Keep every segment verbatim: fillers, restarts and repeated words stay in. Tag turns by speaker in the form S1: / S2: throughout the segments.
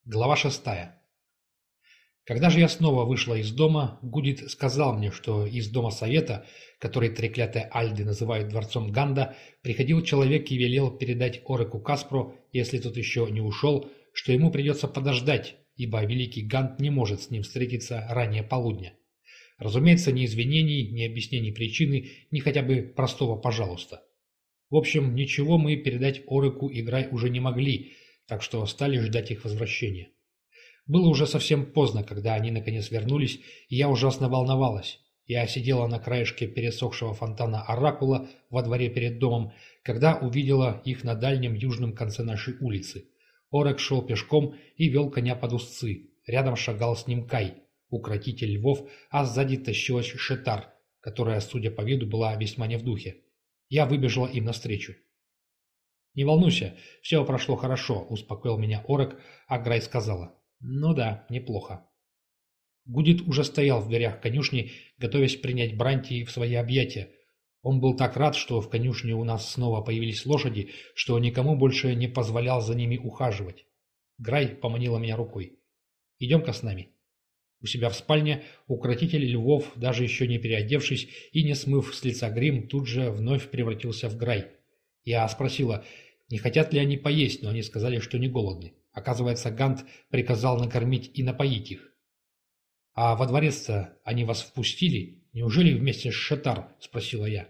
S1: Глава шестая. Когда же я снова вышла из дома, Гудит сказал мне, что из дома совета, который треклятые Альды называют дворцом Ганда, приходил человек и велел передать Ореку Каспро, если тот еще не ушел, что ему придется подождать, ибо великий Ганд не может с ним встретиться ранее полудня. Разумеется, ни извинений, ни объяснений причины, ни хотя бы простого «пожалуйста». В общем, ничего мы передать Ореку и Грай уже не могли, так что стали ждать их возвращения. Было уже совсем поздно, когда они наконец вернулись, и я ужасно волновалась. Я сидела на краешке пересохшего фонтана Оракула во дворе перед домом, когда увидела их на дальнем южном конце нашей улицы. Орек шел пешком и вел коня под узцы. Рядом шагал с ним Кай, укротитель львов, а сзади тащилась Шетар, которая, судя по виду, была весьма не в духе. Я выбежала им навстречу. «Не волнуйся, все прошло хорошо», — успокоил меня Орек, а Грай сказала: «Ну да, неплохо». Гудит уже стоял в дверях конюшни, готовясь принять Брантии в свои объятия. Он был так рад, что в конюшне у нас снова появились лошади, что никому больше не позволял за ними ухаживать. Грай поманила меня рукой. «Идем-ка с нами». У себя в спальне укротитель львов, даже еще не переодевшись и не смыв с лица грим, тут же вновь превратился в Грай. Я спросила, не хотят ли они поесть, но они сказали, что не голодны. Оказывается, Гант приказал накормить и напоить их. «А во дворец-то они вас впустили? Неужели вместе с Шетар?» – спросила я.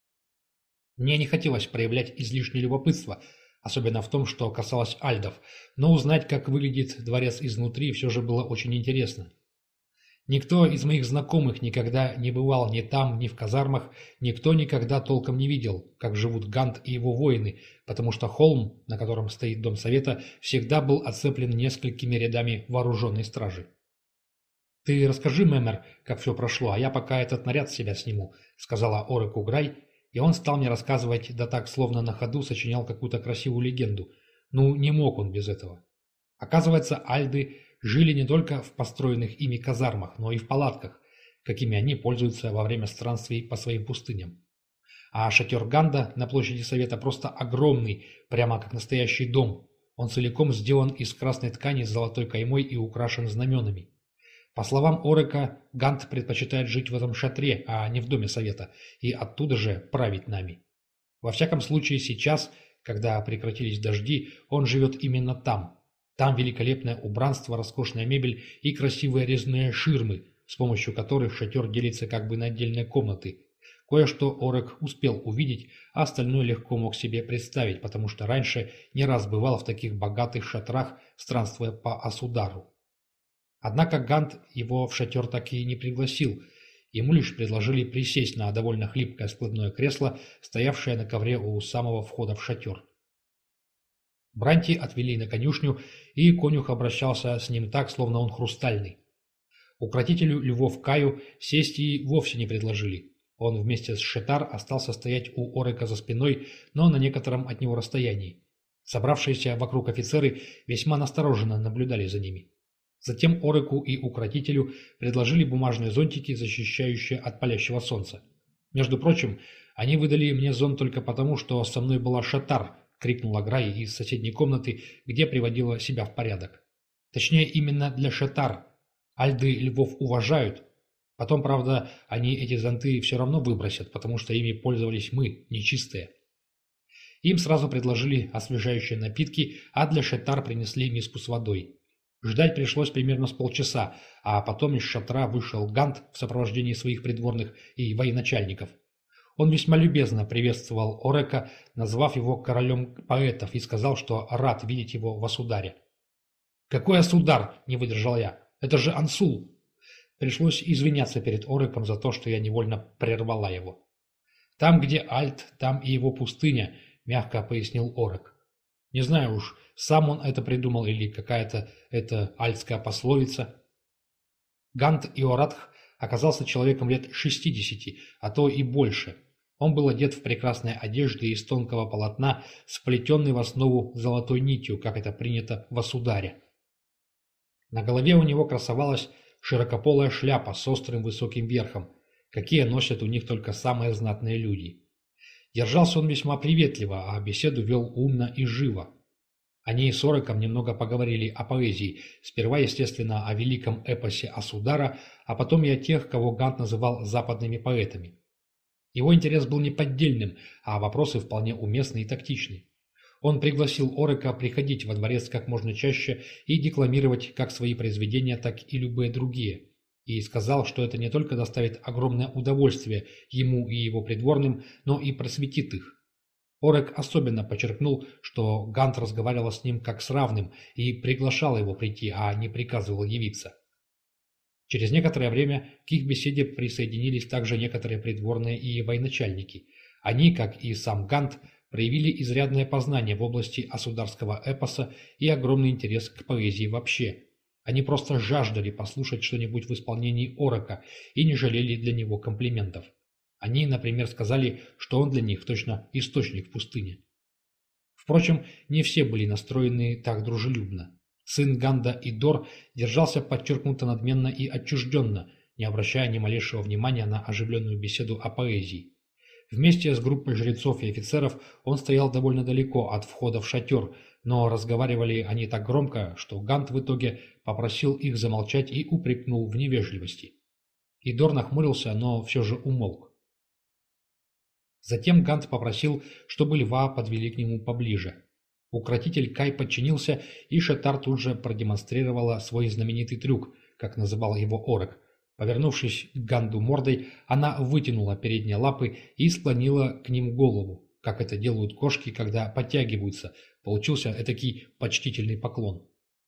S1: Мне не хотелось проявлять излишнее любопытство, особенно в том, что касалось альдов, но узнать, как выглядит дворец изнутри, все же было очень интересно. Никто из моих знакомых никогда не бывал ни там, ни в казармах, никто никогда толком не видел, как живут Гант и его воины, потому что холм, на котором стоит дом совета, всегда был оцеплен несколькими рядами вооруженной стражи. «Ты расскажи, Мэмер, как все прошло, а я пока этот наряд с себя сниму», — сказала Ореку Грай, и он стал мне рассказывать, да так, словно на ходу сочинял какую-то красивую легенду. Ну, не мог он без этого. Оказывается, альды жили не только в построенных ими казармах, но и в палатках, какими они пользуются во время странствий по своим пустыням. А шатер Ганда на площади Совета просто огромный, прямо как настоящий дом. Он целиком сделан из красной ткани с золотой каймой и украшен знаменами. По словам Орека, Ганд предпочитает жить в этом шатре, а не в доме Совета, и оттуда же править нами. Во всяком случае сейчас, когда прекратились дожди, он живет именно там. Там великолепное убранство, роскошная мебель и красивые резные ширмы, с помощью которых шатер делится как бы на отдельные комнаты. Кое-что Орек успел увидеть, а остальное легко мог себе представить, потому что раньше не раз бывал в таких богатых шатрах, странствуя по Асудару. Однако Гант его в шатер так и не пригласил. Ему лишь предложили присесть на довольно хлипкое складное кресло, стоявшее на ковре у самого входа в шатер. Бранти отвели на конюшню, и конюх обращался с ним так, словно он хрустальный. Укротителю львов Каю сесть и вовсе не предложили. Он вместе с Шетар остался стоять у Орека за спиной, но на некотором от него расстоянии. Собравшиеся вокруг офицеры весьма настороженно наблюдали за ними. Затем Ореку и укротителю предложили бумажные зонтики, защищающие от палящего солнца. Между прочим, они выдали мне зонт только потому, что со мной была Шетар, крикнула Грай из соседней комнаты, где приводила себя в порядок. Точнее, именно для Шетар. Альды львов уважают. Потом, правда, они эти зонты все равно выбросят, потому что ими пользовались мы, нечистые. Им сразу предложили освежающие напитки, а для Шетар принесли миску с водой. Ждать пришлось примерно с полчаса, а потом из шатра вышел Гант в сопровождении своих придворных и военачальников. Он весьма любезно приветствовал Орека, назвав его королем поэтов, и сказал, что рад видеть его в Асударе. «Какой Асудар?» – не выдержал я. «Это же Ансул!» Пришлось извиняться перед Ореком за то, что я невольно прервала его. «Там, где Альт, там и его пустыня», – мягко пояснил Орек. Не знаю уж, сам он это придумал или какая-то это альтская пословица. Гант Иоратх оказался человеком лет шестидесяти, а то и больше. Он был одет в прекрасные одежды из тонкого полотна, сплетенной в основу золотой нитью, как это принято в Асударе. На голове у него красовалась широкополая шляпа с острым высоким верхом, какие носят у них только самые знатные люди. Держался он весьма приветливо, а беседу вел умно и живо. Они с Ореком немного поговорили о поэзии, сперва, естественно, о великом эпосе Асудара, а потом и о тех, кого Гант называл западными поэтами. Его интерес был неподдельным, а вопросы вполне уместны и тактичны. Он пригласил Орека приходить во дворец как можно чаще и декламировать как свои произведения, так и любые другие. И сказал, что это не только доставит огромное удовольствие ему и его придворным, но и просветит их. Орек особенно подчеркнул, что Гант разговаривал с ним как с равным и приглашал его прийти, а не приказывал явиться. Через некоторое время к их беседе присоединились также некоторые придворные и военачальники. Они, как и сам Гант, проявили изрядное познание в области асударского эпоса и огромный интерес к поэзии вообще. Они просто жаждали послушать что-нибудь в исполнении Орека и не жалели для него комплиментов. Они, например, сказали, что он для них точно источник в пустыне. Впрочем, не все были настроены так дружелюбно. Сын Ганда Идор держался подчеркнуто надменно и отчужденно, не обращая ни малейшего внимания на оживленную беседу о поэзии. Вместе с группой жрецов и офицеров он стоял довольно далеко от входа в шатер, но разговаривали они так громко, что Гант в итоге попросил их замолчать и упрекнул в невежливости. Идор нахмурился, но все же умолк. Затем Гант попросил, чтобы льва подвели к нему поближе. Укротитель Кай подчинился, и Шетар тут же продемонстрировала свой знаменитый трюк, как называл его Орек. Повернувшись к Ганду мордой, она вытянула передние лапы и склонила к ним голову, как это делают кошки, когда подтягиваются. Получился этакий почтительный поклон.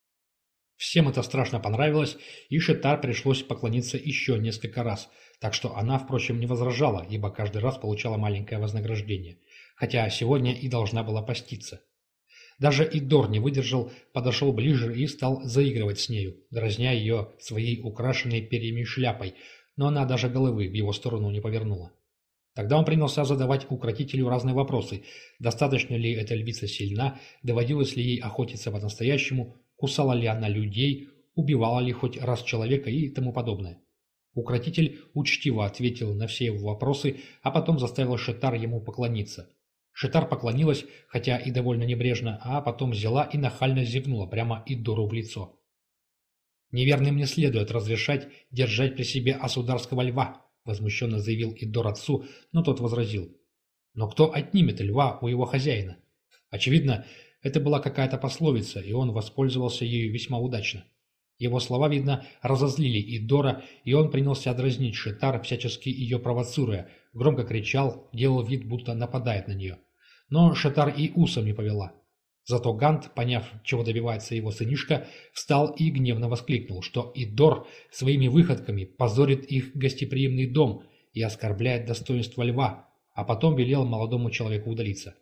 S1: Всем это страшно понравилось, и Шетар пришлось поклониться еще несколько раз, так что она, впрочем, не возражала, ибо каждый раз получала маленькое вознаграждение, хотя сегодня и должна была поститься. Даже Идор не выдержал, подошел ближе и стал заигрывать с нею, дразня ее своей украшенной перьями шляпой, но она даже головы в его сторону не повернула. Тогда он принялся задавать укротителю разные вопросы: достаточно ли эта львица сильна, доводилось ли ей охотиться по-настоящему, кусала ли она людей, убивала ли хоть раз человека и тому подобное. Укротитель учтиво ответил на все его вопросы, а потом заставил Шетар ему поклониться. Шетар поклонилась, хотя и довольно небрежно, а потом взяла и нахально зевнула прямо Идору в лицо. «Неверным не следует разрешать держать при себе асударского льва», возмущенно заявил Идор отцу, но тот возразил. «Но кто отнимет льва у его хозяина?» Очевидно, это была какая-то пословица, и он воспользовался ею весьма удачно. Его слова, видно, разозлили Идора, и он принялся дразнить Шетар, всячески ее провоцируя, громко кричал, делал вид, будто нападает на нее. Но Шетар и усом не повела. Зато Гант, поняв, чего добивается его сынишка, встал и гневно воскликнул, что Идор своими выходками позорит их гостеприимный дом и оскорбляет достоинство льва, а потом велел молодому человеку удалиться.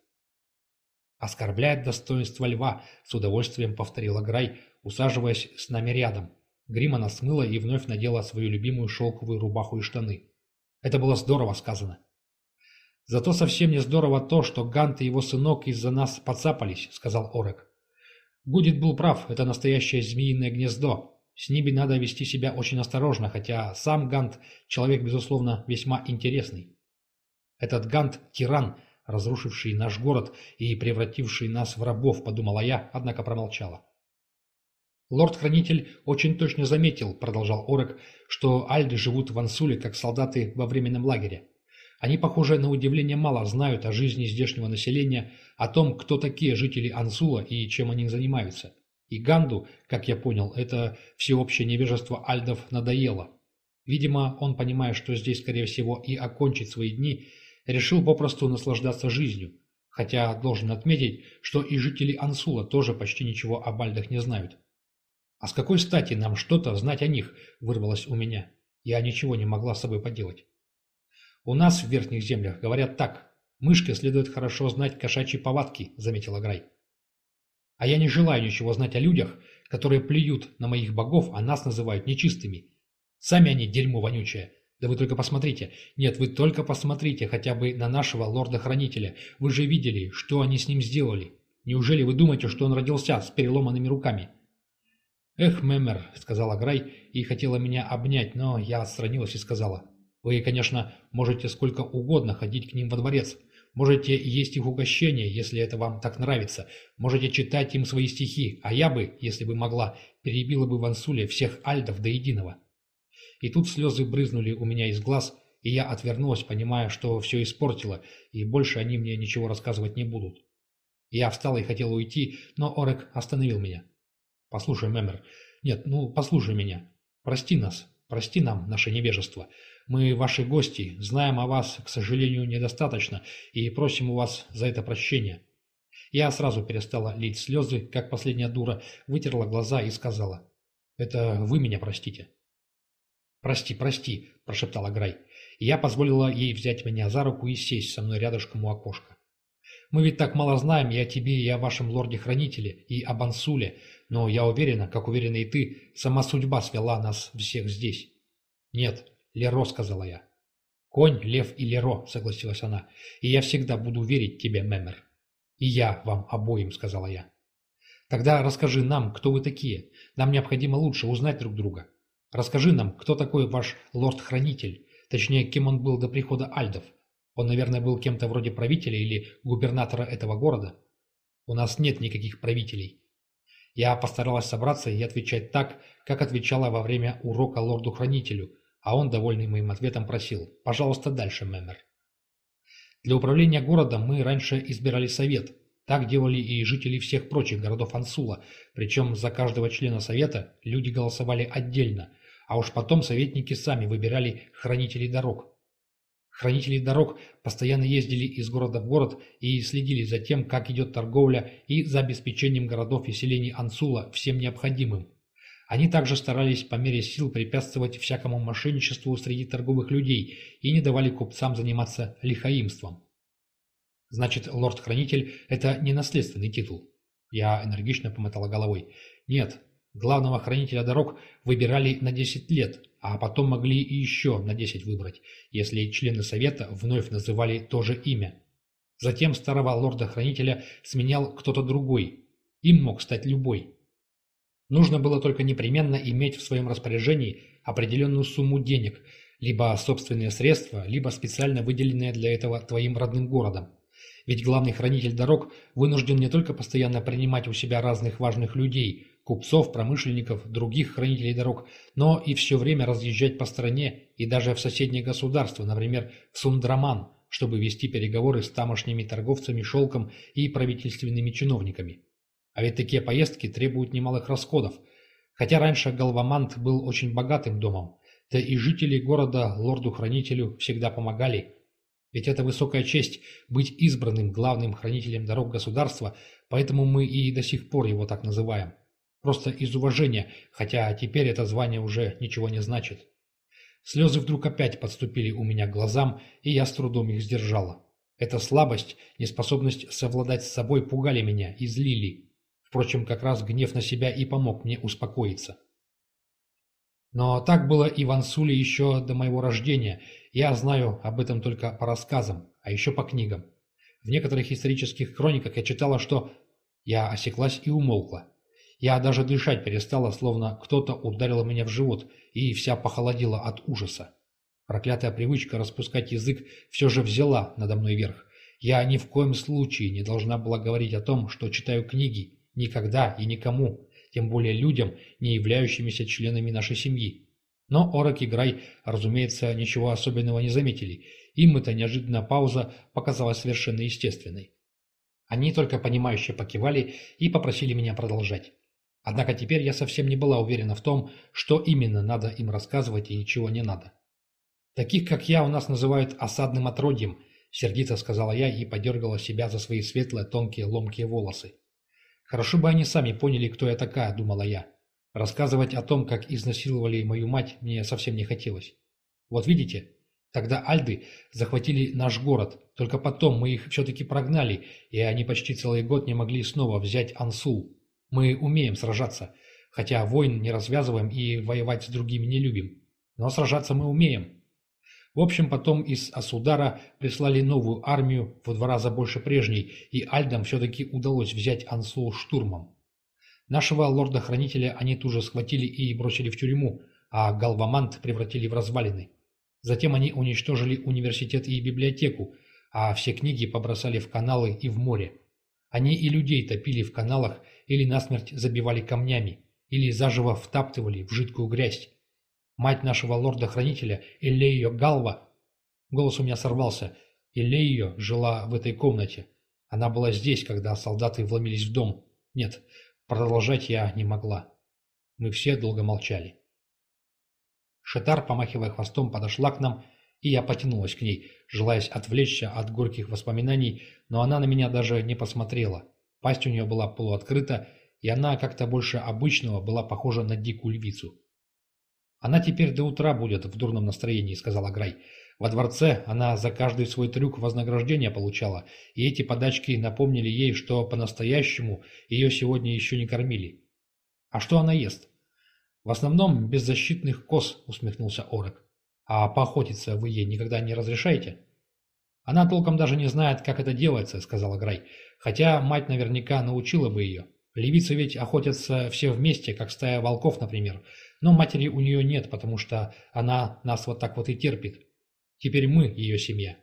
S1: «Оскорбляет достоинство льва», — с удовольствием повторила Грай, усаживаясь с нами рядом. Грим она смыла и вновь надела свою любимую шелковую рубаху и штаны. Это было здорово сказано. «Зато совсем не здорово то, что Гант и его сынок из-за нас подцапались», — сказал Орек. «Гудит был прав, это настоящее змеиное гнездо. С ними надо вести себя очень осторожно, хотя сам Гант — человек, безусловно, весьма интересный. Этот Гант — тиран, разрушивший наш город и превративший нас в рабов», — подумала я, однако промолчала. «Лорд-хранитель очень точно заметил», — продолжал Орек, — «что альды живут в Ансуле, как солдаты во временном лагере. Они, похоже, на удивление мало знают о жизни здешнего населения, о том, кто такие жители Ансула и чем они занимаются. И Ганду, как я понял, это всеобщее невежество альдов надоело. Видимо, он, понимая, что здесь, скорее всего, и окончит свои дни, решил попросту наслаждаться жизнью, хотя должен отметить, что и жители Ансула тоже почти ничего об альдах не знают. «А с какой стати нам что-то знать о них?» – вырвалось у меня. Я ничего не могла с собой поделать. «У нас в верхних землях говорят так. Мышке следует хорошо знать кошачьи повадки», – заметила Грай. «А я не желаю ничего знать о людях, которые плюют на моих богов, а нас называют нечистыми. Сами они дерьмо вонючее. Да вы только посмотрите. Нет, вы только посмотрите хотя бы на нашего лорда-хранителя. Вы же видели, что они с ним сделали. Неужели вы думаете, что он родился с переломанными руками?» «Эх, Мемер», — сказала Грай и хотела меня обнять, но я отстранилась и сказала: «Вы, конечно, можете сколько угодно ходить к ним во дворец. Можете есть их угощения, если это вам так нравится. Можете читать им свои стихи, а я бы, если бы могла, перебила бы в Ансуле всех альдов до единого». И тут слезы брызнули у меня из глаз, и я отвернулась, понимая, что все испортила, и больше они мне ничего рассказывать не будут. Я встала и хотела уйти, но Орек остановил меня. «Послушай, Мэмер, нет, ну послушай меня. Прости нас, прости нам наше невежество. Мы ваши гости, знаем о вас, к сожалению, недостаточно, и просим у вас за это прощения». Я сразу перестала лить слезы, как последняя дура, вытерла глаза и сказала: «Это вы меня простите». «Прости, прости», – прошептала Грай. И я позволила ей взять меня за руку и сесть со мной рядышком у окошка. «Мы ведь так мало знаем и о тебе, и о вашем лорде-хранителе, и об Ансуле, но я уверена, как уверена и ты, сама судьба свела нас всех здесь». «Нет, Леро», – сказала я. «Конь, лев и Леро», – согласилась она, – «и я всегда буду верить тебе, Мэмер». «И я вам обоим», – сказала я. «Тогда расскажи нам, кто вы такие. Нам необходимо лучше узнать друг друга. Расскажи нам, кто такой ваш лорд-хранитель, точнее, кем он был до прихода альдов. Он, наверное, был кем-то вроде правителя или губернатора этого города. У нас нет никаких правителей». Я постаралась собраться и отвечать так, как отвечала во время урока лорду-хранителю, а он, довольный моим ответом, просил: «Пожалуйста, дальше, Мэмер». «Для управления городом мы раньше избирали совет. Так делали и жители всех прочих городов Ансула, причем за каждого члена совета люди голосовали отдельно, а уж потом советники сами выбирали хранителей дорог. Хранители дорог постоянно ездили из города в город и следили за тем, как идет торговля, и за обеспечением городов и селений Ансула всем необходимым. Они также старались по мере сил препятствовать всякому мошенничеству среди торговых людей и не давали купцам заниматься лихаимством». «Значит, лорд-хранитель – это не наследственный титул?» Я энергично помотала головой. «Нет, главного хранителя дорог выбирали на десять лет, а потом могли и еще на десять выбрать, если члены совета вновь называли то же имя. Затем старого лорда-хранителя сменял кто-то другой. Им мог стать любой. Нужно было только непременно иметь в своем распоряжении определенную сумму денег, либо собственные средства, либо специально выделенные для этого твоим родным городом. Ведь главный хранитель дорог вынужден не только постоянно принимать у себя разных важных людей, купцов, промышленников, других хранителей дорог, но и все время разъезжать по стране и даже в соседние государства, например, в Сундраман, чтобы вести переговоры с тамошними торговцами шелком и правительственными чиновниками. А ведь такие поездки требуют немалых расходов. Хотя раньше Галвамант был очень богатым домом, да и жители города лорду-хранителю всегда помогали. Ведь это высокая честь – быть избранным главным хранителем дорог государства, поэтому мы и до сих пор его так называем. Просто из уважения, хотя теперь это звание уже ничего не значит. Слезы вдруг опять подступили у меня к глазам, и я с трудом их сдержала. Эта слабость, неспособность совладать с собой пугали меня и злили. Впрочем, как раз гнев на себя и помог мне успокоиться. Но так было и в Ансуле еще до моего рождения. Я знаю об этом только по рассказам, а еще по книгам. В некоторых исторических хрониках я читала, что... Я осеклась и умолкла. Я даже дышать перестала, словно кто-то ударил меня в живот, и вся похолодела от ужаса. Проклятая привычка распускать язык все же взяла надо мной верх. Я ни в коем случае не должна была говорить о том, что читаю книги. Никогда и никому. Тем более людям, не являющимися членами нашей семьи. Но Орек и Грай, разумеется, ничего особенного не заметили. Им эта неожиданная пауза показалась совершенно естественной. Они только понимающе покивали и попросили меня продолжать. Однако теперь я совсем не была уверена в том, что именно надо им рассказывать и чего не надо. «Таких, как я, у нас называют осадным отродьем», — сердито сказала я и подергала себя за свои светлые, тонкие, ломкие волосы. «Хорошо бы они сами поняли, кто я такая», — думала я. Рассказывать о том, как изнасиловали мою мать, мне совсем не хотелось. Вот видите, тогда альды захватили наш город, только потом мы их все-таки прогнали, и они почти целый год не могли снова взять Ансул. Мы умеем сражаться, хотя войн не развязываем и воевать с другими не любим. Но сражаться мы умеем. В общем, потом из Асудара прислали новую армию, в два раза больше прежней, и альдам все-таки удалось взять Ансул штурмом. Нашего лорда-хранителя они тут же схватили и бросили в тюрьму, а Галвамант превратили в развалины. Затем они уничтожили университет и библиотеку, а все книги побросали в каналы и в море. Они и людей топили в каналах или насмерть забивали камнями, или заживо втаптывали в жидкую грязь. Мать нашего лорда-хранителя, Элейо Галва, голос у меня сорвался, Элейо жила в этой комнате. Она была здесь, когда солдаты вломились в дом. Нет, продолжать я не могла. Мы все долго молчали. Шетар, помахивая хвостом, подошла к нам, и я потянулась к ней, желаясь отвлечься от горьких воспоминаний, но она на меня даже не посмотрела. Пасть у нее была полуоткрыта, и она как-то больше обычного была похожа на дикую львицу. «Она теперь до утра будет в дурном настроении», — сказала Грай. «Во дворце она за каждый свой трюк вознаграждение получала, и эти подачки напомнили ей, что по-настоящему ее сегодня еще не кормили». «А что она ест?» «В основном беззащитных коз», — усмехнулся Орек. «А поохотиться вы ей никогда не разрешаете?» «Она толком даже не знает, как это делается», — сказала Грай. «Хотя мать наверняка научила бы ее. Львицы ведь охотятся все вместе, как стая волков, например. Но матери у нее нет, потому что она нас вот так вот и терпит. Теперь мы ее семья».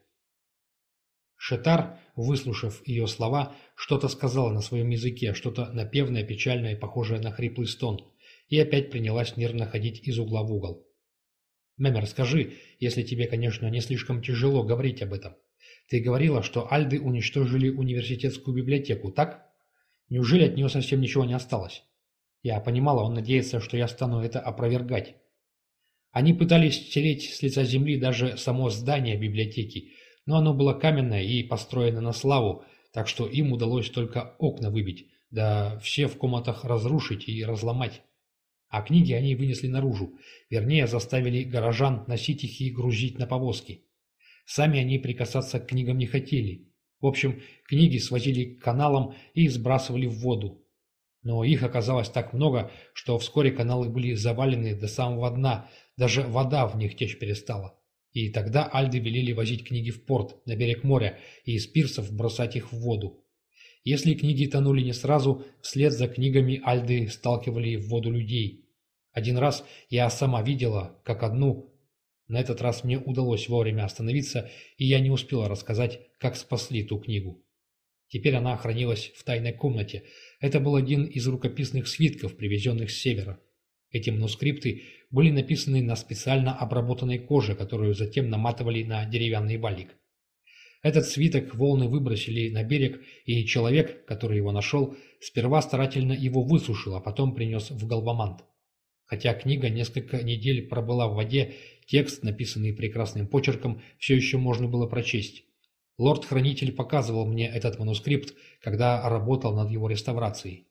S1: Шетар, выслушав ее слова, что-то сказала на своем языке, что-то напевное, печальное и похожее на хриплый стон, и опять принялась нервно ходить из угла в угол. «Мемер, скажи, если тебе, конечно, не слишком тяжело говорить об этом. Ты говорила, что альды уничтожили университетскую библиотеку, так? Неужели от нее совсем ничего не осталось?» Я понимала, он надеется, что я стану это опровергать. Они пытались стереть с лица земли даже само здание библиотеки, но оно было каменное и построено на славу, так что им удалось только окна выбить, да все в комнатах разрушить и разломать. А книги они вынесли наружу, вернее, заставили горожан носить их и грузить на повозки. Сами они прикасаться к книгам не хотели. В общем, книги свозили к каналам и сбрасывали в воду. Но их оказалось так много, что вскоре каналы были завалены до самого дна, даже вода в них течь перестала. И тогда альды велели возить книги в порт, на берег моря, и из пирсов бросать их в воду. Если книги тонули не сразу, вслед за книгами альды сталкивали в воду людей. Один раз я сама видела, как одну... На этот раз мне удалось вовремя остановиться, и я не успела рассказать, как спасли ту книгу. Теперь она хранилась в тайной комнате. Это был один из рукописных свитков, привезенных с севера. Эти манускрипты были написаны на специально обработанной коже, которую затем наматывали на деревянный валик. Этот свиток волны выбросили на берег, и человек, который его нашел, сперва старательно его высушил, а потом принес в Галвамант. Хотя книга несколько недель пробыла в воде, текст, написанный прекрасным почерком, все еще можно было прочесть. Лорд-хранитель показывал мне этот манускрипт, когда работал над его реставрацией.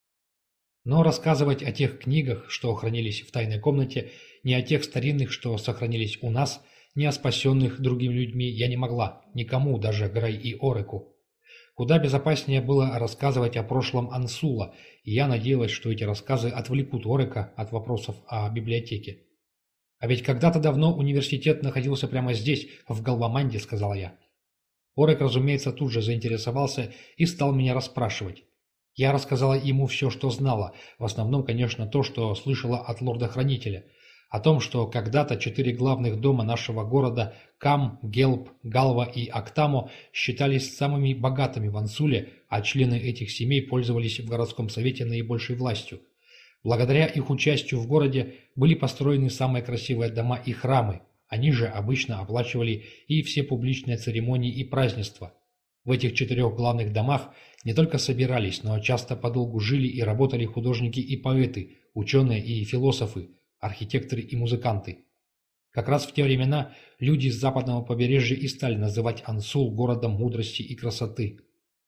S1: Но рассказывать о тех книгах, что хранились в тайной комнате, не о тех старинных, что сохранились у нас, не о спасенных другими людьми я не могла, никому, даже Грай и Ореку. Куда безопаснее было рассказывать о прошлом Ансула, и я надеялась, что эти рассказы отвлекут Орека от вопросов о библиотеке. «А ведь когда-то давно университет находился прямо здесь, в Галваманде», — сказала я. Орек, разумеется, тут же заинтересовался и стал меня расспрашивать. Я рассказала ему все, что знала, в основном, конечно, то, что слышала от лорда-хранителя, о том, что когда-то четыре главных дома нашего города Кам, Гелб, Галва и Актамо считались самыми богатыми в Ансуле, а члены этих семей пользовались в городском совете наибольшей властью. Благодаря их участию в городе были построены самые красивые дома и храмы. Они же обычно оплачивали и все публичные церемонии и празднества. В этих четырех главных домах не только собирались, но часто подолгу жили и работали художники и поэты, ученые и философы, архитекторы и музыканты. Как раз в те времена люди с западного побережья и стали называть Ансул городом мудрости и красоты.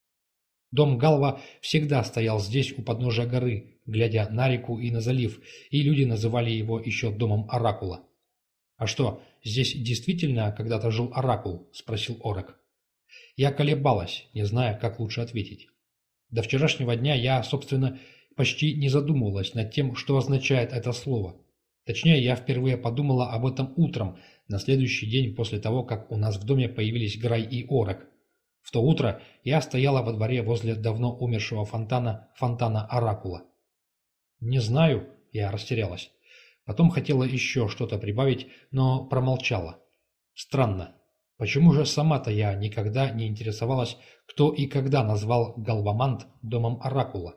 S1: Дом Галва всегда стоял здесь, у подножия горы, глядя на реку и на залив, и люди называли его еще домом Оракула. «А что, здесь действительно когда-то жил Оракул?» – спросил Орек. Я колебалась, не зная, как лучше ответить. До вчерашнего дня я, собственно, почти не задумывалась над тем, что означает это слово. Точнее, я впервые подумала об этом утром, на следующий день после того, как у нас в доме появились Грай и Орек. В то утро я стояла во дворе возле давно умершего фонтана, фонтана Оракула. «Не знаю», – я растерялась. Потом хотела еще что-то прибавить, но промолчала. Странно. Почему же сама-то я никогда не интересовалась, кто и когда назвал Галвамант домом Оракула?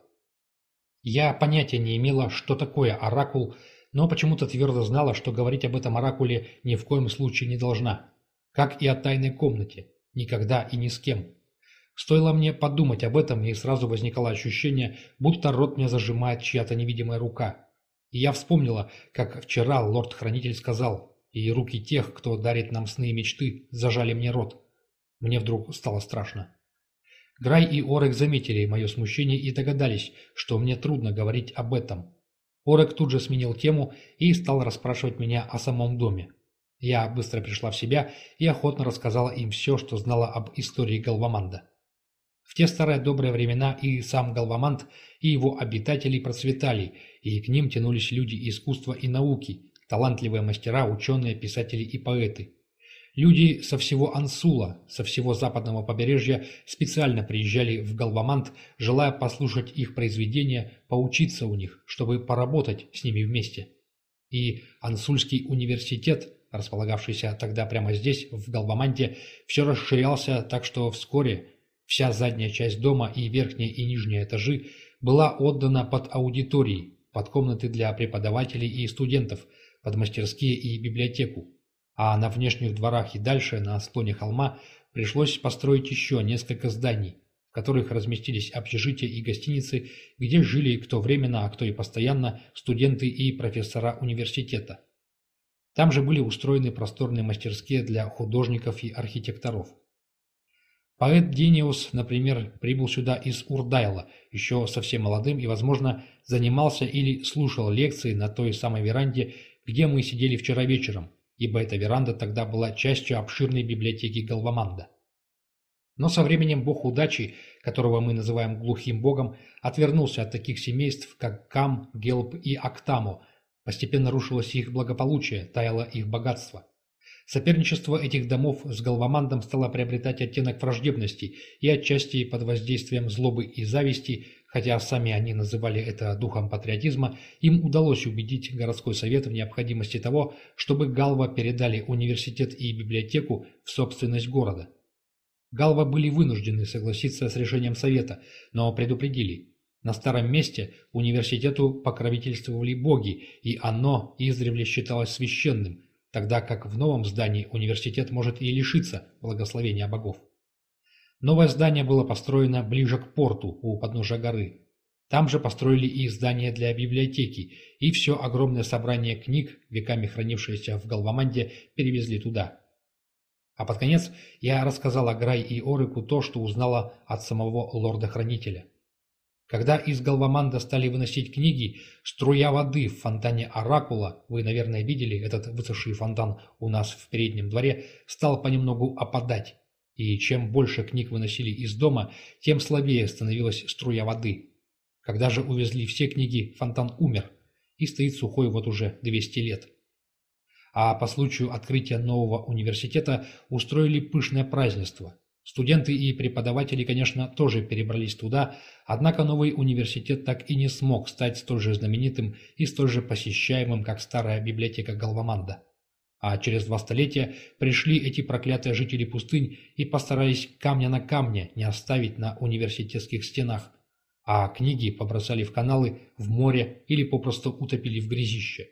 S1: Я понятия не имела, что такое Оракул, но почему-то твердо знала, что говорить об этом Оракуле ни в коем случае не должна. Как и о тайной комнате. Никогда и ни с кем. Стоило мне подумать об этом, и сразу возникало ощущение, будто рот мне зажимает чья-то невидимая рука. И я вспомнила, как вчера лорд-хранитель сказал, и руки тех, кто дарит нам сны и мечты, зажали мне рот. Мне вдруг стало страшно. Грай и Орек заметили мое смущение и догадались, что мне трудно говорить об этом. Орек тут же сменил тему и стал расспрашивать меня о самом доме. Я быстро пришла в себя и охотно рассказала им все, что знала об истории Галваманда. В те старые добрые времена и сам Галваманд, и его обитатели процветали, и к ним тянулись люди искусства и науки, талантливые мастера, ученые, писатели и поэты. Люди со всего Ансула, со всего западного побережья специально приезжали в Галваманд, желая послушать их произведения, поучиться у них, чтобы поработать с ними вместе. И Ансульский университет, располагавшийся тогда прямо здесь, в Галваманде, все расширялся, так что вскоре вся задняя часть дома и верхние и нижние этажи была отдана под аудитории, под комнаты для преподавателей и студентов, под мастерские и библиотеку. А на внешних дворах и дальше, на склоне холма, пришлось построить еще несколько зданий, в которых разместились общежития и гостиницы, где жили кто временно, а кто и постоянно студенты и профессора университета. Там же были устроены просторные мастерские для художников и архитекторов. Поэт Дениус, например, прибыл сюда из Урдайла, еще совсем молодым и, возможно, занимался или слушал лекции на той самой веранде, где мы сидели вчера вечером, ибо эта веранда тогда была частью обширной библиотеки Галваманда. Но со временем бог удачи, которого мы называем глухим богом, отвернулся от таких семейств, как Кам, Гелп и Актамо. Постепенно рушилось их благополучие, таяло их богатство. Соперничество этих домов с Галвамандом стало приобретать оттенок враждебности и отчасти под воздействием злобы и зависти, хотя сами они называли это духом патриотизма, им удалось убедить городской совет в необходимости того, чтобы Галва передали университет и библиотеку в собственность города. Галва были вынуждены согласиться с решением совета, но предупредили. На старом месте университету покровительствовали боги, и оно издревле считалось священным, тогда как в новом здании университет может и лишиться благословения богов. Новое здание было построено ближе к порту, у подножия горы. Там же построили и здание для библиотеки, и все огромное собрание книг, веками хранившееся в Галваманде, перевезли туда. А под конец я рассказала Грай и Орику то, что узнала от самого лорда-хранителя. Когда из Галваманда стали выносить книги, струя воды в фонтане Оракула, вы, наверное, видели этот высохший фонтан у нас в переднем дворе, стал понемногу опадать. И чем больше книг выносили из дома, тем слабее становилась струя воды. Когда же увезли все книги, фонтан умер и стоит сухой вот уже двести лет. А по случаю открытия нового университета устроили пышное празднество. Студенты и преподаватели, конечно, тоже перебрались туда, однако новый университет так и не смог стать столь же знаменитым и столь же посещаемым, как старая библиотека Галваманда. А через два столетия пришли эти проклятые жители пустынь и постарались камня на камне не оставить на университетских стенах, а книги побросали в каналы, в море или попросту утопили в грязище.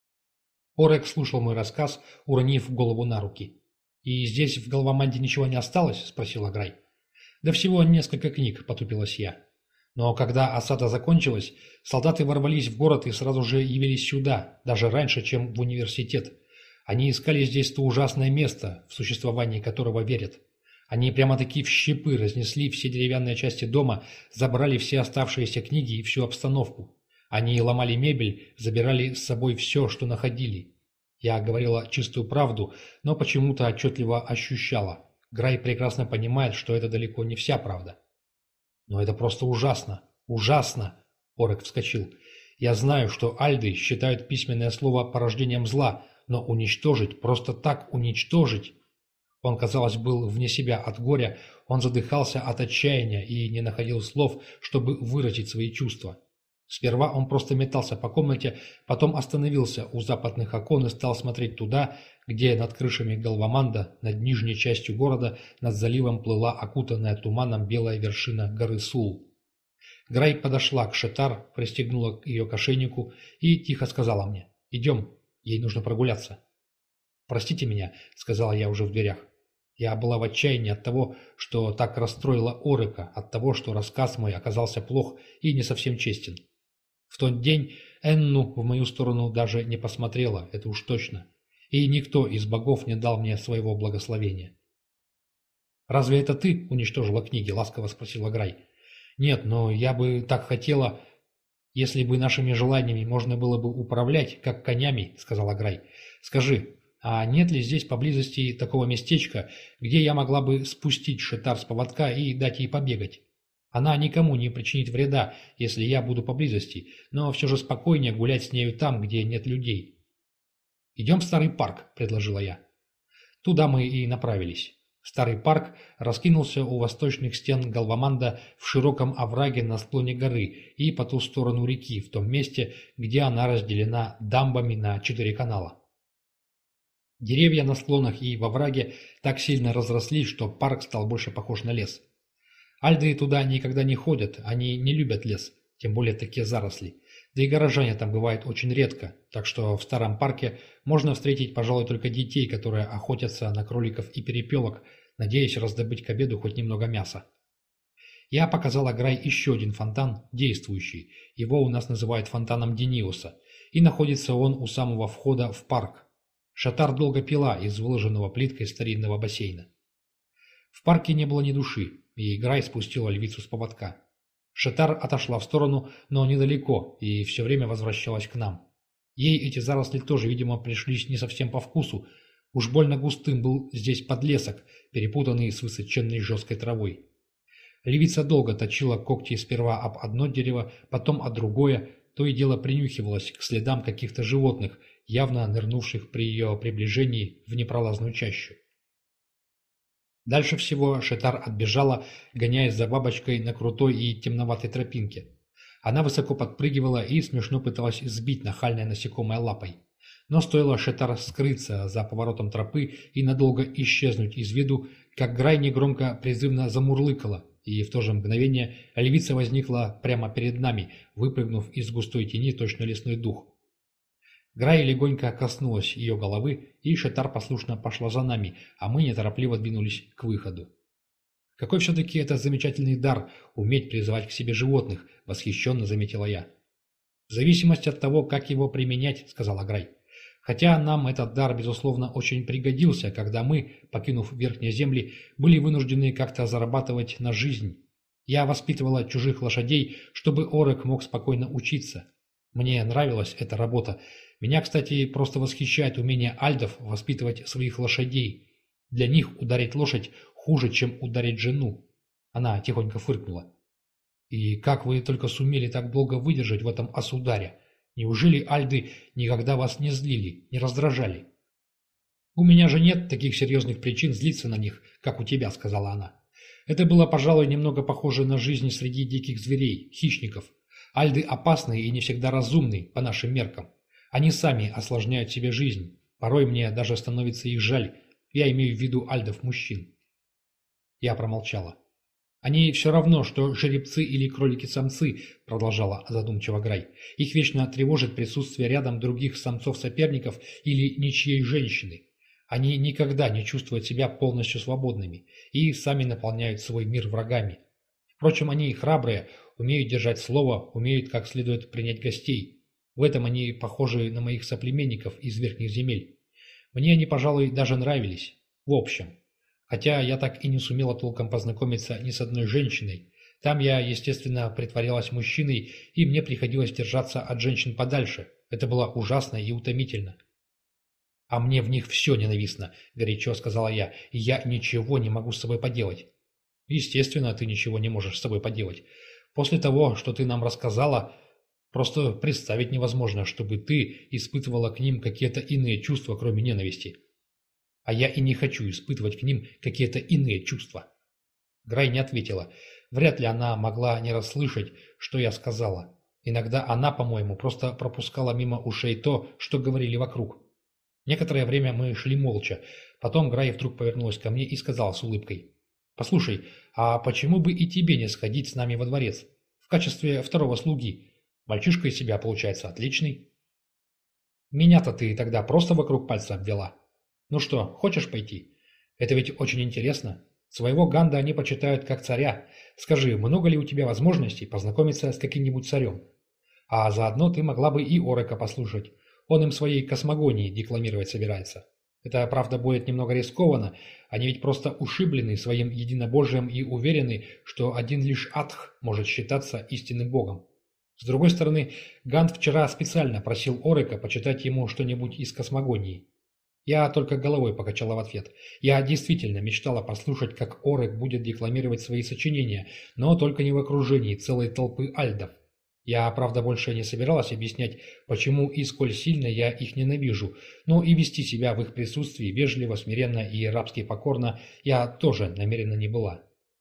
S1: Орек слушал мой рассказ, уронив голову на руки. «И здесь в Галваманде ничего не осталось?» – спросила Грай. «Да всего несколько книг», – потупилась я. Но когда осада закончилась, солдаты ворвались в город и сразу же явились сюда, даже раньше, чем в университет. Они искали здесь то ужасное место, в существовании которого верят. Они прямо-таки в щепы разнесли все деревянные части дома, забрали все оставшиеся книги и всю обстановку. Они ломали мебель, забирали с собой все, что находили. Я говорила чистую правду, но почему-то отчетливо ощущала. Грай прекрасно понимает, что это далеко не вся правда. «Но это просто ужасно! Ужасно!» Орек вскочил. «Я знаю, что альды считают письменное слово порождением зла, но уничтожить, просто так уничтожить...» Он, казалось, был вне себя от горя, он задыхался от отчаяния и не находил слов, чтобы выразить свои чувства. Сперва он просто метался по комнате, потом остановился у западных окон и стал смотреть туда, где над крышами Галваманда, над нижней частью города, над заливом плыла окутанная туманом белая вершина горы Сул. Грай подошла к Шетар, пристегнула ее к ошейнику и тихо сказала мне: «Идем, ей нужно прогуляться». «Простите меня», — сказала я уже в дверях. Я была в отчаянии от того, что так расстроила Орика, от того, что рассказ мой оказался плох и не совсем честен. В тот день Энну в мою сторону даже не посмотрела, это уж точно. И никто из богов не дал мне своего благословения. «Разве это ты уничтожила книги?» — ласково спросила Грай. «Нет, но я бы так хотела, если бы нашими желаниями можно было бы управлять, как конями», — сказала Грай. «Скажи, а нет ли здесь поблизости такого местечка, где я могла бы спустить Шетар с поводка и дать ей побегать? Она никому не причинит вреда, если я буду поблизости, но все же спокойнее гулять с нею там, где нет людей». «Идем в старый парк», — предложила я. Туда мы и направились. Старый парк раскинулся у восточных стен Галваманда в широком овраге на склоне горы и по ту сторону реки, в том месте, где она разделена дамбами на четыре канала. Деревья на склонах и во враге так сильно разрослись, что парк стал больше похож на лес. Альды туда никогда не ходят, они не любят лес, тем более такие заросли. Да и горожане там бывают очень редко, так что в старом парке можно встретить, пожалуй, только детей, которые охотятся на кроликов и перепелок, надеясь раздобыть к обеду хоть немного мяса. Я показала Грай еще один фонтан, действующий, его у нас называют фонтаном Дениуса, и находится он у самого входа в парк. Шетар долго пила из выложенного плиткой старинного бассейна. В парке не было ни души, и Грай спустила львицу с поводка. Шетар отошла в сторону, но недалеко, и все время возвращалась к нам. Ей эти заросли тоже, видимо, пришлись не совсем по вкусу. Уж больно густым был здесь подлесок, перепутанный с высоченной жесткой травой. Львица долго точила когти сперва об одно дерево, потом о другое, то и дело принюхивалась к следам каких-то животных, явно нырнувших при ее приближении в непролазную чащу. Дальше всего Шетар отбежала, гоняясь за бабочкой на крутой и темноватой тропинке. Она высоко подпрыгивала и смешно пыталась сбить нахальное насекомое лапой. Но стоило Шетар скрыться за поворотом тропы и надолго исчезнуть из виду, как Грай негромко призывно замурлыкала, и в то же мгновение львица возникла прямо перед нами, выпрыгнув из густой тени точно лесной дух. Грай легонько коснулась ее головы, и Шетар послушно пошла за нами, а мы неторопливо двинулись к выходу. «Какой все-таки это замечательный дар – уметь призывать к себе животных», – восхищенно заметила я. «В зависимости от того, как его применять», – сказала Грай. «Хотя нам этот дар, безусловно, очень пригодился, когда мы, покинув верхние земли, были вынуждены как-то зарабатывать на жизнь. Я воспитывала чужих лошадей, чтобы Орек мог спокойно учиться. Мне нравилась эта работа. Меня, кстати, просто восхищает умение альдов воспитывать своих лошадей. Для них ударить лошадь хуже, чем ударить жену». Она тихонько фыркнула. «И как вы только сумели так долго выдержать в этом осударе? Неужели альды никогда вас не злили, не раздражали?» «У меня же нет таких серьезных причин злиться на них, как у тебя», — сказала она. «Это было, пожалуй, немного похоже на жизнь среди диких зверей, хищников. Альды опасные и не всегда разумные, по нашим меркам. Они сами осложняют себе жизнь. Порой мне даже становится их жаль. Я имею в виду альдов-мужчин». Я промолчала. «Они все равно, что жеребцы или кролики-самцы», — продолжала задумчиво Грай. «Их вечно тревожит присутствие рядом других самцов-соперников или ничьей женщины. Они никогда не чувствуют себя полностью свободными и сами наполняют свой мир врагами. Впрочем, они храбрые, умеют держать слово, умеют как следует принять гостей. В этом они похожи на моих соплеменников из верхних земель. Мне они, пожалуй, даже нравились. В общем. Хотя я так и не сумела толком познакомиться ни с одной женщиной. Там я, естественно, притворялась мужчиной, и мне приходилось держаться от женщин подальше. Это было ужасно и утомительно». «А мне в них все ненавистно», — горячо сказала я, — «и я ничего не могу с собой поделать». «Естественно, ты ничего не можешь с собой поделать. После того, что ты нам рассказала, просто представить невозможно, чтобы ты испытывала к ним какие-то иные чувства, кроме ненависти». «А я и не хочу испытывать к ним какие-то иные чувства». Грай не ответила. Вряд ли она могла не расслышать, что я сказала. Иногда она, по-моему, просто пропускала мимо ушей то, что говорили вокруг. Некоторое время мы шли молча. Потом Грай вдруг повернулась ко мне и сказала с улыбкой: «Послушай, а почему бы и тебе не сходить с нами во дворец? В качестве второго слуги. Мальчишка из себя получается отличный». «Меня-то ты тогда просто вокруг пальца обвела. Ну что, хочешь пойти? Это ведь очень интересно. Своего Ганда они почитают как царя. Скажи, много ли у тебя возможностей познакомиться с каким-нибудь царем? А заодно ты могла бы и Орека послушать. Он им своей космогонии декламировать собирается. Это, правда, будет немного рискованно. Они ведь просто ушиблены своим единобожием и уверены, что один лишь Атх может считаться истинным богом. С другой стороны, Гант вчера специально просил Орека почитать ему что-нибудь из космогонии. Я только головой покачала в ответ. Я действительно мечтала послушать, как Орек будет декламировать свои сочинения, но только не в окружении целой толпы альдов. Я, правда, больше не собиралась объяснять, почему и сколь сильно я их ненавижу, но и вести себя в их присутствии вежливо, смиренно и рабски покорно я тоже намерена не была.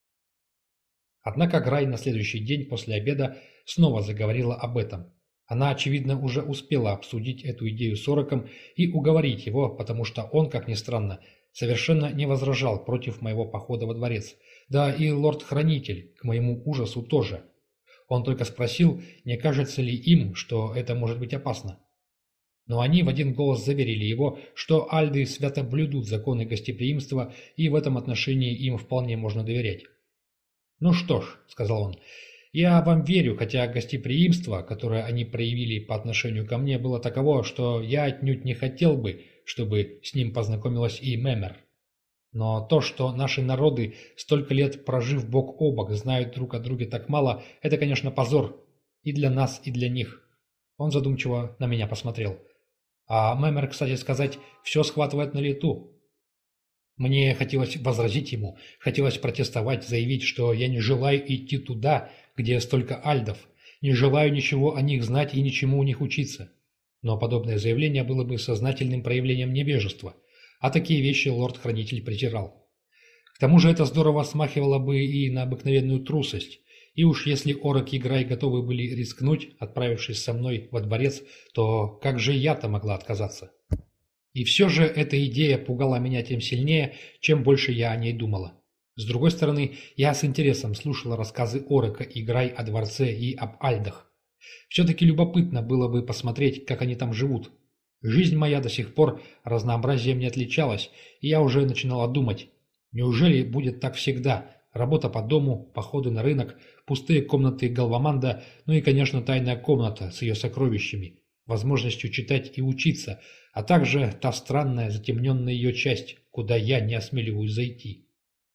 S1: Однако Грай на следующий день после обеда снова заговорила об этом. Она, очевидно, уже успела обсудить эту идею с Ореком и уговорить его, потому что он, как ни странно, совершенно не возражал против моего похода во дворец. Да и лорд-хранитель, к моему ужасу, тоже. Он только спросил, не кажется ли им, что это может быть опасно. Но они в один голос заверили его, что альды свято блюдут законы гостеприимства, и в этом отношении им вполне можно доверять. «Ну что ж», — сказал он, — «я вам верю, хотя гостеприимство, которое они проявили по отношению ко мне, было таково, что я отнюдь не хотел бы, чтобы с ним познакомилась и Мемер. Но то, что наши народы, столько лет прожив бок о бок, знают друг о друге так мало, это, конечно, позор. И для нас, и для них». Он задумчиво на меня посмотрел. А Мемер, кстати сказать, все схватывает на лету. Мне хотелось возразить ему, хотелось протестовать, заявить, что я не желаю идти туда, где столько альдов, не желаю ничего о них знать и ничему у них учиться. Но подобное заявление было бы сознательным проявлением невежества, а такие вещи лорд-хранитель презирал. К тому же это здорово смахивало бы и на обыкновенную трусость, и уж если Орек и Грай готовы были рискнуть, отправившись со мной во дворец, то как же я-то могла отказаться? И все же эта идея пугала меня тем сильнее, чем больше я о ней думала. С другой стороны, я с интересом слушала рассказы Орека и Грай о дворце и об альдах. Все-таки любопытно было бы посмотреть, как они там живут. Жизнь моя до сих пор разнообразием не отличалась, и я уже начинала думать, неужели будет так всегда? Работа по дому, походы на рынок, пустые комнаты Галваманда, ну и, конечно, тайная комната с ее сокровищами, возможностью читать и учиться, а также та странная затемненная ее часть, куда я не осмеливаюсь зайти.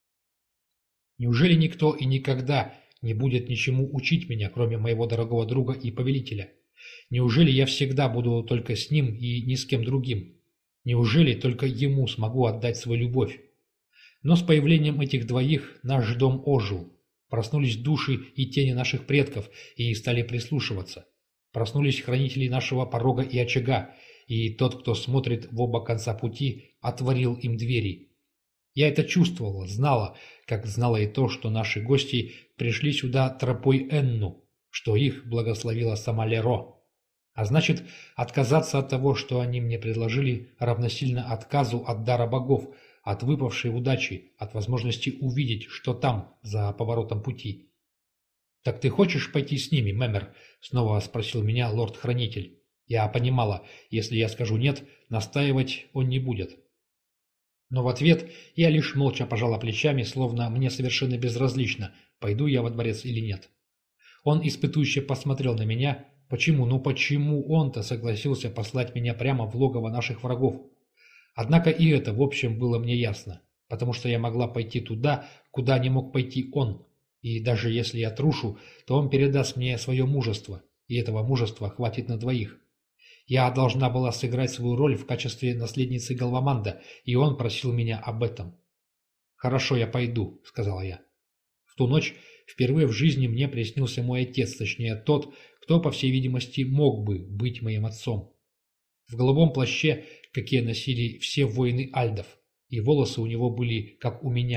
S1: Неужели никто и никогда не будет ничему учить меня, кроме моего дорогого друга и повелителя? Неужели я всегда буду только с ним и ни с кем другим? Неужели только ему смогу отдать свою любовь? Но с появлением этих двоих наш дом ожил. Проснулись души и тени наших предков и стали прислушиваться. Проснулись хранители нашего порога и очага, и тот, кто смотрит в оба конца пути, отворил им двери. Я это чувствовала, знала, как знала и то, что наши гости пришли сюда тропой Энну, что их благословила сама Леро. А значит, отказаться от того, что они мне предложили, равносильно отказу от дара богов, от выпавшей удачи, от возможности увидеть, что там, за поворотом пути. «Так ты хочешь пойти с ними, Мемер?» — снова спросил меня лорд-хранитель. Я понимала, если я скажу «нет», настаивать он не будет. Но в ответ я лишь молча пожала плечами, словно мне совершенно безразлично, пойду я во дворец или нет. Он испытующе посмотрел на меня. Почему, ну почему он-то согласился послать меня прямо в логово наших врагов? Однако и это, в общем, было мне ясно, потому что я могла пойти туда, куда не мог пойти он. И даже если я трушу, то он передаст мне свое мужество, и этого мужества хватит на двоих. Я должна была сыграть свою роль в качестве наследницы Галваманда, и он просил меня об этом. «Хорошо, я пойду», — сказала я. В ту ночь впервые в жизни мне приснился мой отец, точнее тот, кто, по всей видимости, мог бы быть моим отцом. В голубом плаще, какие носили все воины альдов, и волосы у него были, как у меня,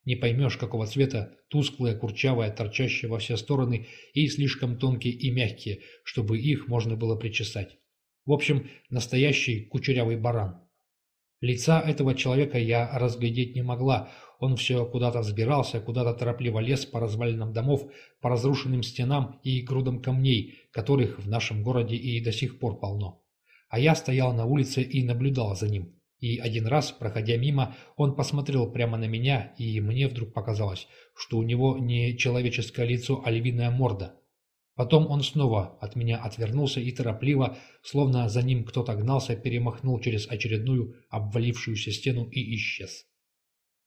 S1: Не поймешь, какого цвета, тусклые, курчавые, торчащие во все стороны и слишком тонкие и мягкие, чтобы их можно было причесать. В общем, настоящий кучерявый баран. Лица этого человека я разглядеть не могла, он все куда-то взбирался, куда-то торопливо лез по развалинам домов, по разрушенным стенам и грудам камней, которых в нашем городе и до сих пор полно. А я стоял на улице и наблюдал за ним. И один раз, проходя мимо, он посмотрел прямо на меня, и мне вдруг показалось, что у него не человеческое лицо, а львиная морда. Потом он снова от меня отвернулся и торопливо, словно за ним кто-то гнался, перемахнул через очередную обвалившуюся стену и исчез.